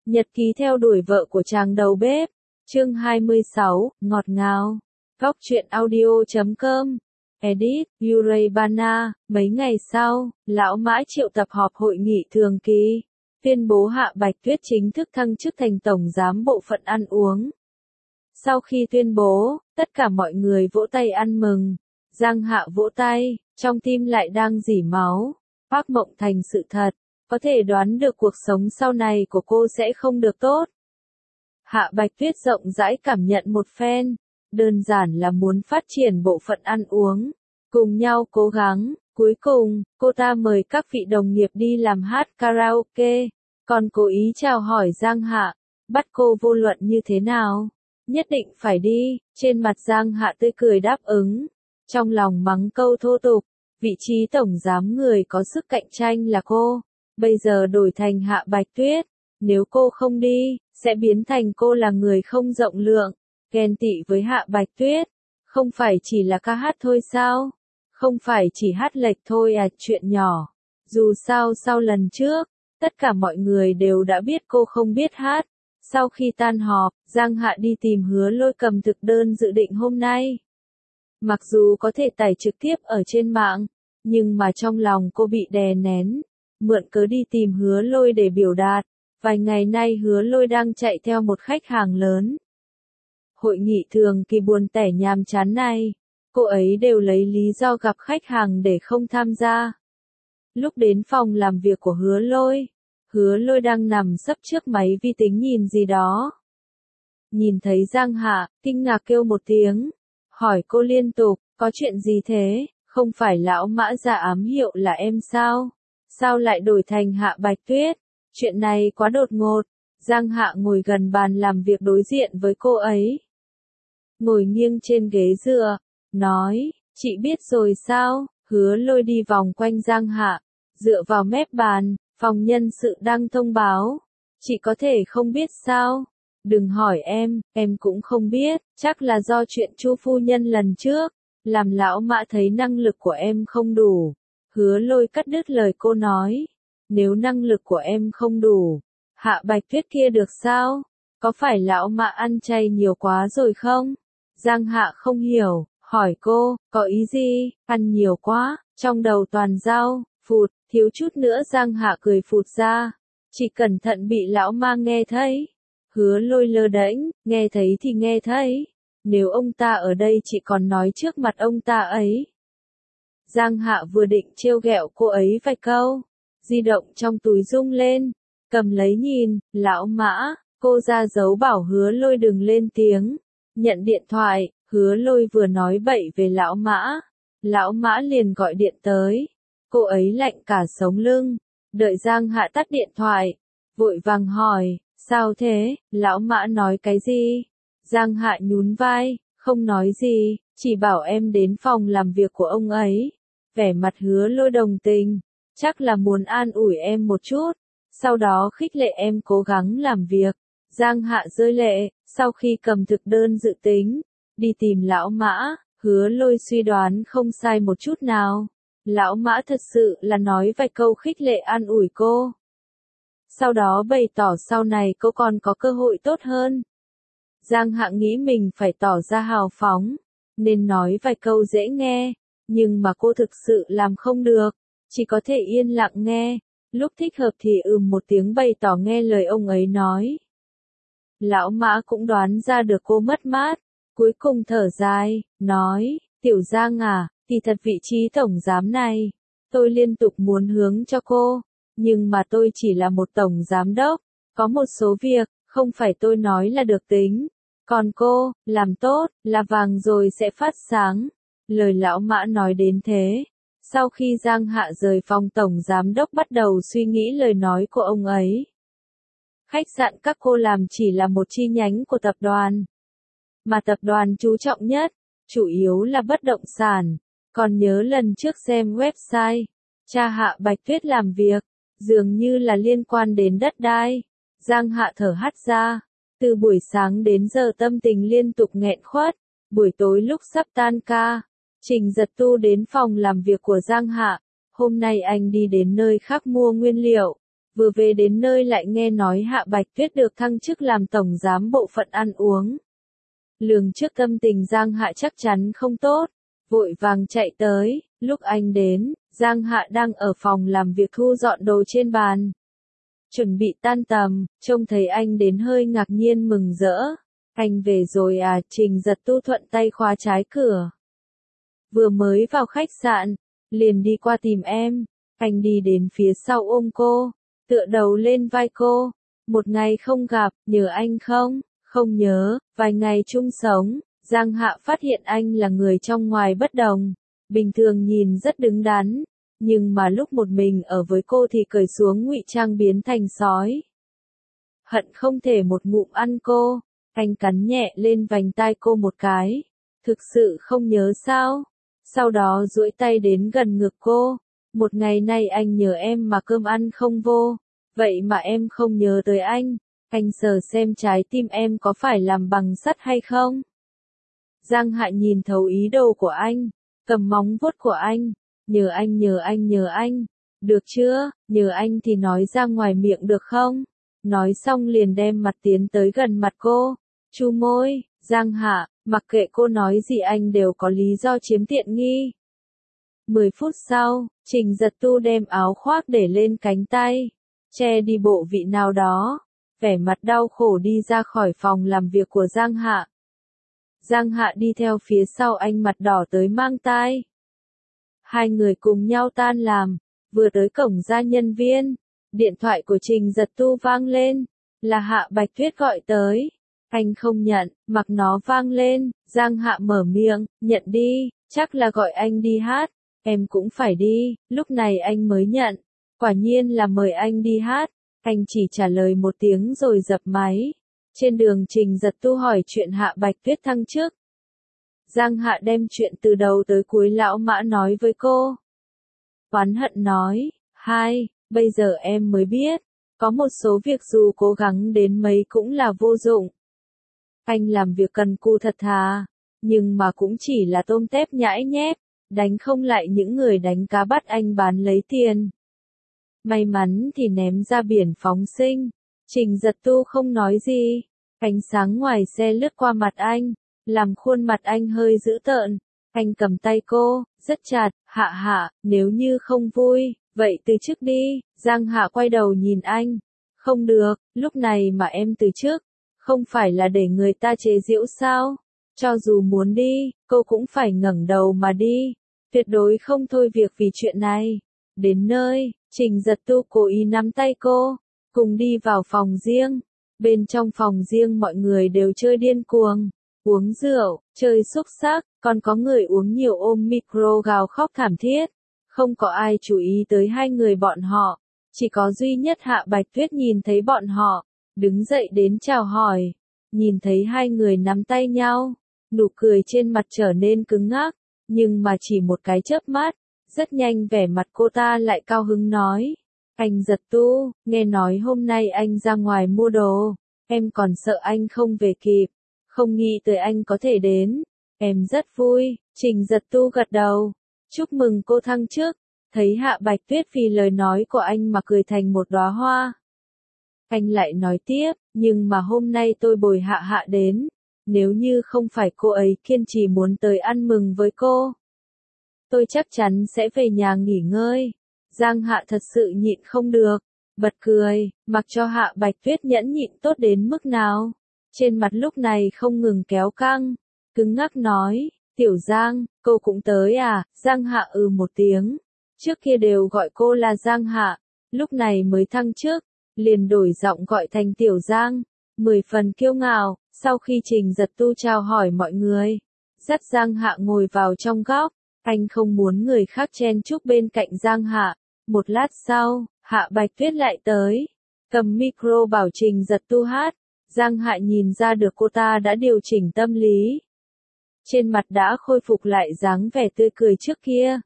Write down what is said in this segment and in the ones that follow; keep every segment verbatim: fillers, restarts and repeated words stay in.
Nhật ký theo đuổi vợ của chàng đầu bếp. Chương hai mươi sáu, ngọt ngào. Góc truyện audio chấm com. Edit, Uray Bana. Mấy ngày sau, Lão Mã triệu tập họp hội nghị thường kỳ, tuyên bố Hạ Bạch Tuyết chính thức thăng chức thành tổng giám bộ phận ăn uống. Sau khi tuyên bố, tất cả mọi người vỗ tay ăn mừng. Giang Hạ vỗ tay, trong tim lại đang rỉ máu. Phác mộng thành sự thật, có thể đoán được cuộc sống sau này của cô sẽ không được tốt. Hạ Bạch Tuyết rộng rãi cảm nhận một phen, đơn giản là muốn phát triển bộ phận ăn uống, cùng nhau cố gắng. Cuối cùng, cô ta mời các vị đồng nghiệp đi làm hát karaoke, còn cố ý chào hỏi Giang Hạ, bắt cô vô luận như thế nào, nhất định phải đi. Trên mặt Giang Hạ tươi cười đáp ứng, trong lòng mắng câu thô tục, vị trí tổng giám người có sức cạnh tranh là cô, bây giờ đổi thành Hạ Bạch Tuyết, nếu cô không đi, sẽ biến thành cô là người không rộng lượng, ghen tị với Hạ Bạch Tuyết. Không phải chỉ là ca hát thôi sao? Không phải chỉ hát lệch thôi à, chuyện nhỏ. Dù sao sau lần trước, tất cả mọi người đều đã biết cô không biết hát. Sau khi tan họp, Giang Hạ đi tìm Hứa Lôi cầm thực đơn dự định hôm nay. Mặc dù có thể tải trực tiếp ở trên mạng, nhưng mà trong lòng cô bị đè nén, mượn cớ đi tìm Hứa Lôi để biểu đạt. Vài ngày nay Hứa Lôi đang chạy theo một khách hàng lớn. Hội nghị thường kỳ buồn tẻ nhàm chán này, cô ấy đều lấy lý do gặp khách hàng để không tham gia. Lúc đến phòng làm việc của Hứa Lôi, Hứa Lôi đang nằm sấp trước máy vi tính nhìn gì đó. Nhìn thấy Giang Hạ, kinh ngạc kêu một tiếng, hỏi cô liên tục, có chuyện gì thế, không phải Lão Mã ra ám hiệu là em sao? Sao lại đổi thành Hạ Bạch Tuyết? Chuyện này quá đột ngột. Giang Hạ ngồi gần bàn làm việc đối diện với cô ấy. Ngồi nghiêng trên ghế dựa, nói, chị biết rồi sao? Hứa Lôi đi vòng quanh Giang Hạ, dựa vào mép bàn, phòng nhân sự đang thông báo. Chị có thể không biết sao? Đừng hỏi em, em cũng không biết, chắc là do chuyện Chu phu nhân lần trước, làm Lão Mã thấy năng lực của em không đủ. Hứa Lôi cắt đứt lời cô nói, nếu năng lực của em không đủ, Hạ Bạch Tuyết kia được sao? Có phải Lão Mã ăn chay nhiều quá rồi không? Giang Hạ không hiểu, hỏi cô, có ý gì? Ăn nhiều quá, trong đầu toàn rau, phụt, thiếu chút nữa Giang Hạ cười phụt ra. Chỉ cẩn thận bị Lão Ma nghe thấy. Hứa Lôi lơ đễnh, nghe thấy thì nghe thấy. Nếu ông ta ở đây chị còn nói trước mặt ông ta ấy. Giang Hạ vừa định trêu ghẹo cô ấy vài câu, di động trong túi rung lên, cầm lấy nhìn, Lão Mã, cô ra dấu bảo Hứa Lôi đừng lên tiếng. Nhận điện thoại, Hứa Lôi vừa nói bậy về Lão Mã, Lão Mã liền gọi điện tới. Cô ấy lạnh cả sống lưng, đợi Giang Hạ tắt điện thoại, vội vàng hỏi, sao thế, Lão Mã nói cái gì? Giang Hạ nhún vai, không nói gì, chỉ bảo em đến phòng làm việc của ông ấy. Vẻ mặt Hứa Lôi đồng tình, chắc là muốn an ủi em một chút, sau đó khích lệ em cố gắng làm việc. Giang Hạ rơi lệ, sau khi cầm thực đơn dự tính, đi tìm Lão Mã, Hứa Lôi suy đoán không sai một chút nào. Lão Mã thật sự là nói vài câu khích lệ an ủi cô. Sau đó bày tỏ sau này cô còn có cơ hội tốt hơn. Giang Hạ nghĩ mình phải tỏ ra hào phóng, nên nói vài câu dễ nghe, nhưng mà cô thực sự làm không được, chỉ có thể yên lặng nghe, lúc thích hợp thì ừm một tiếng bày tỏ nghe lời ông ấy nói. Lão Mã cũng đoán ra được cô mất mát, cuối cùng thở dài, nói, Tiểu Giang à, thì thật vị trí tổng giám này, tôi liên tục muốn hướng cho cô, nhưng mà tôi chỉ là một tổng giám đốc, có một số việc, không phải tôi nói là được tính, còn cô, làm tốt, là vàng rồi sẽ phát sáng. Lời Lão Mã nói đến thế. Sau khi Giang Hạ rời phòng tổng giám đốc bắt đầu suy nghĩ lời nói của ông ấy. Khách sạn các cô làm chỉ là một chi nhánh của tập đoàn. Mà tập đoàn chú trọng nhất, chủ yếu là bất động sản. Còn nhớ lần trước xem website, cha Hạ Bạch Tuyết làm việc, dường như là liên quan đến đất đai. Giang Hạ thở hắt ra. Từ buổi sáng đến giờ tâm tình liên tục nghẹn khuất. Buổi tối lúc sắp tan ca, Trình Giật Tu đến phòng làm việc của Giang Hạ. Hôm nay anh đi đến nơi khác mua nguyên liệu. vừa về đến nơi lại nghe nói Hạ Bạch Tuyết được thăng chức làm tổng giám bộ phận ăn uống. Lường trước tâm tình Giang Hạ chắc chắn không tốt, vội vàng chạy tới, lúc anh đến, Giang Hạ đang ở phòng làm việc thu dọn đồ trên bàn. Chuẩn bị tan tầm, trông thấy anh đến hơi ngạc nhiên mừng rỡ. Anh về rồi à? Trình Giật Tu thuận tay khóa trái cửa. Vừa mới vào khách sạn, liền đi qua tìm em. Anh đi đến phía sau ôm cô, tựa đầu lên vai cô. Một ngày không gặp, nhớ anh không? Không nhớ, vài ngày chung sống. Giang Hạ phát hiện anh là người trong ngoài bất đồng. Bình thường nhìn rất đứng đắn, nhưng mà lúc một mình ở với cô thì cởi xuống ngụy trang biến thành sói. Hận không thể một ngụm ăn cô. Anh cắn nhẹ lên vành tai cô một cái. Thực sự không nhớ sao? Sau đó duỗi tay đến gần ngực cô. Một ngày nay anh nhớ em mà cơm ăn không vô. Vậy mà em không nhớ tới anh. Anh sờ xem trái tim em có phải làm bằng sắt hay không? Giang Hạ nhìn thấu ý đồ của anh. Cầm móng vuốt của anh. Nhớ anh nhớ anh nhớ anh. Được chưa? Nhớ anh thì nói ra ngoài miệng được không? Nói xong liền đem mặt tiến tới gần mặt cô. Chu môi, Giang Hạ, mặc kệ cô nói gì anh đều có lý do chiếm tiện nghi. Mười phút sau, Trình Giật Tu đem áo khoác để lên cánh tay, che đi bộ vị nào đó, vẻ mặt đau khổ đi ra khỏi phòng làm việc của Giang Hạ. Giang Hạ đi theo phía sau anh mặt đỏ tới mang tai. Hai người cùng nhau tan làm, vừa tới cổng ra nhân viên, điện thoại của Trình Giật Tu vang lên, là Hạ Bạch Tuyết gọi tới. Anh không nhận, mặc nó vang lên, Giang Hạ mở miệng, nhận đi, chắc là gọi anh đi hát, em cũng phải đi, lúc này anh mới nhận, quả nhiên là mời anh đi hát, anh chỉ trả lời một tiếng rồi dập máy. Trên đường Trình Giật Tu hỏi chuyện Hạ Bạch Tuyết thăng chức. Giang Hạ đem chuyện từ đầu tới cuối lão Mã nói với cô. Oán hận nói, hai, bây giờ em mới biết, có một số việc dù cố gắng đến mấy cũng là vô dụng. Anh làm việc cần cù thật thà, nhưng mà cũng chỉ là tôm tép nhãi nhép, đánh không lại những người đánh cá bắt anh bán lấy tiền. May mắn thì ném ra biển phóng sinh. Trình Giật Tu không nói gì, ánh sáng ngoài xe lướt qua mặt anh, làm khuôn mặt anh hơi dữ tợn. Anh cầm tay cô, rất chặt, Hạ Hạ, nếu như không vui, vậy từ chức đi. Giang Hạ quay đầu nhìn anh. Không được, lúc này mà em từ chức, không phải là để người ta chế giễu sao? Cho dù muốn đi, cô cũng phải ngẩng đầu mà đi. Tuyệt đối không thôi việc vì chuyện này. Đến nơi, Trình Giật Tu cố ý nắm tay cô, cùng đi vào phòng riêng. Bên trong phòng riêng mọi người đều chơi điên cuồng, uống rượu, chơi xúc xắc, còn có người uống nhiều ôm micro gào khóc thảm thiết. Không có ai chú ý tới hai người bọn họ, chỉ có duy nhất Hạ Bạch Tuyết nhìn thấy bọn họ, đứng dậy đến chào hỏi. Nhìn thấy hai người nắm tay nhau, nụ cười trên mặt trở nên cứng ngắc, nhưng mà chỉ một cái chớp mắt, rất nhanh vẻ mặt cô ta lại cao hứng nói. Anh Giật Tu, nghe nói hôm nay anh ra ngoài mua đồ, em còn sợ anh không về kịp, không nghĩ tới anh có thể đến, em rất vui. Trình Giật Tu gật đầu, chúc mừng cô thăng chức, thấy Hạ Bạch Tuyết vì lời nói của anh mà cười thành một đóa hoa. Anh lại nói tiếp, nhưng mà hôm nay tôi bồi Hạ Hạ đến, nếu như không phải cô ấy kiên trì muốn tới ăn mừng với cô, tôi chắc chắn sẽ về nhà nghỉ ngơi. Giang Hạ thật sự nhịn không được, bật cười, mặc cho Hạ Bạch Tuyết nhẫn nhịn tốt đến mức nào. Trên mặt lúc này không ngừng kéo căng, cứng ngắc nói, Tiểu Giang, cô cũng tới à? Giang Hạ ừ một tiếng, trước kia đều gọi cô là Giang Hạ, lúc này mới thăng chức, liền đổi giọng gọi thành Tiểu Giang, mười phần kiêu ngạo. Sau khi Trình Giật Tu chào hỏi mọi người, dắt Giang Hạ ngồi vào trong góc, anh không muốn người khác chen chúc bên cạnh Giang Hạ. Một lát sau, Hạ Bạch Tuyết lại tới, cầm micro bảo Trình Giật Tu hát. Giang Hạ nhìn ra được cô ta đã điều chỉnh tâm lý, trên mặt đã khôi phục lại dáng vẻ tươi cười trước kia.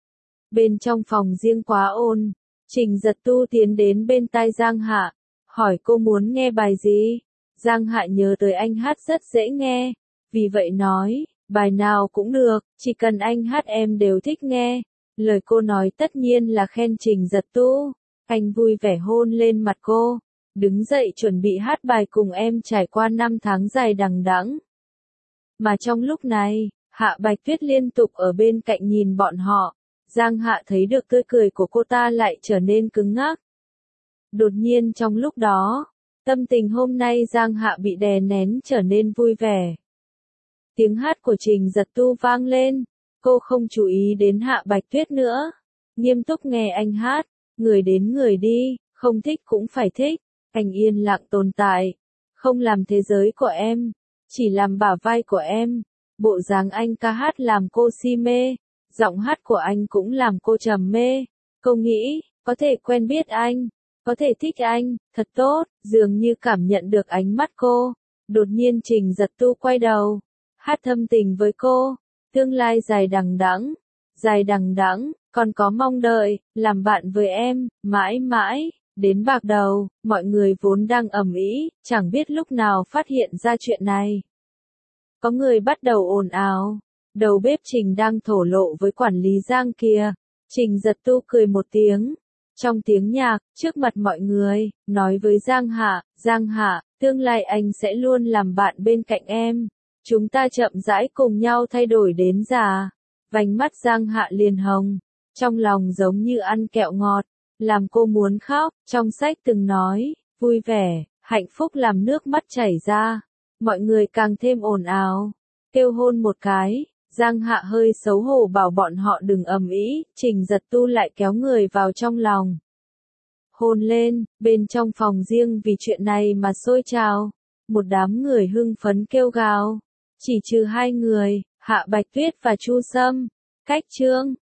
Bên trong phòng riêng quá ồn, Trình Giật Tu tiến đến bên tai Giang Hạ, hỏi cô muốn nghe bài gì. Giang Hạ nhớ tới anh hát rất dễ nghe, vì vậy nói, bài nào cũng được, chỉ cần anh hát em đều thích nghe. Lời cô nói tất nhiên là khen Trình Giật Tu. Anh vui vẻ hôn lên mặt cô, đứng dậy chuẩn bị hát bài cùng em trải qua năm tháng dài đằng đẵng. Mà trong lúc này, Hạ Bạch Tuyết liên tục ở bên cạnh nhìn bọn họ, Giang Hạ thấy được tươi cười của cô ta lại trở nên cứng ngắc. Đột nhiên trong lúc đó, tâm tình hôm nay Giang Hạ bị đè nén trở nên vui vẻ. Tiếng hát của Trình Giật Tu vang lên, cô không chú ý đến Hạ Bạch Tuyết nữa, nghiêm túc nghe anh hát, người đến người đi, không thích cũng phải thích, anh yên lặng tồn tại, không làm thế giới của em, chỉ làm bả vai của em. Bộ dáng anh ca hát làm cô si mê, giọng hát của anh cũng làm cô trầm mê. Cô nghĩ, có thể quen biết anh, có thể thích anh, thật tốt, dường như cảm nhận được ánh mắt cô. Đột nhiên Trình Giật Tu quay đầu, hát thâm tình với cô, tương lai dài đằng đẵng, dài đằng đẵng, còn có mong đợi, làm bạn với em, mãi mãi, đến bạc đầu. Mọi người vốn đang ầm ĩ, chẳng biết lúc nào phát hiện ra chuyện này. Có người bắt đầu ồn ào, đầu bếp Trình đang thổ lộ với quản lý Giang kia. Trình Giật Tu cười một tiếng, trong tiếng nhạc, trước mặt mọi người, nói với Giang Hạ, Giang Hạ, tương lai anh sẽ luôn làm bạn bên cạnh em. Chúng ta chậm rãi cùng nhau thay đổi đến già. Vành mắt Giang Hạ liền hồng, trong lòng giống như ăn kẹo ngọt, làm cô muốn khóc. Trong sách từng nói, vui vẻ, hạnh phúc làm nước mắt chảy ra. Mọi người càng thêm ồn ào, kêu hôn một cái. Giang Hạ hơi xấu hổ bảo bọn họ đừng ầm ĩ, Trình Giật Tu lại kéo người vào trong lòng. Hôn lên, bên trong phòng riêng vì chuyện này mà sôi trào. Một đám người hưng phấn kêu gào. Chỉ trừ hai người, Hạ Bạch Tuyết và Chu Sâm. Cách chương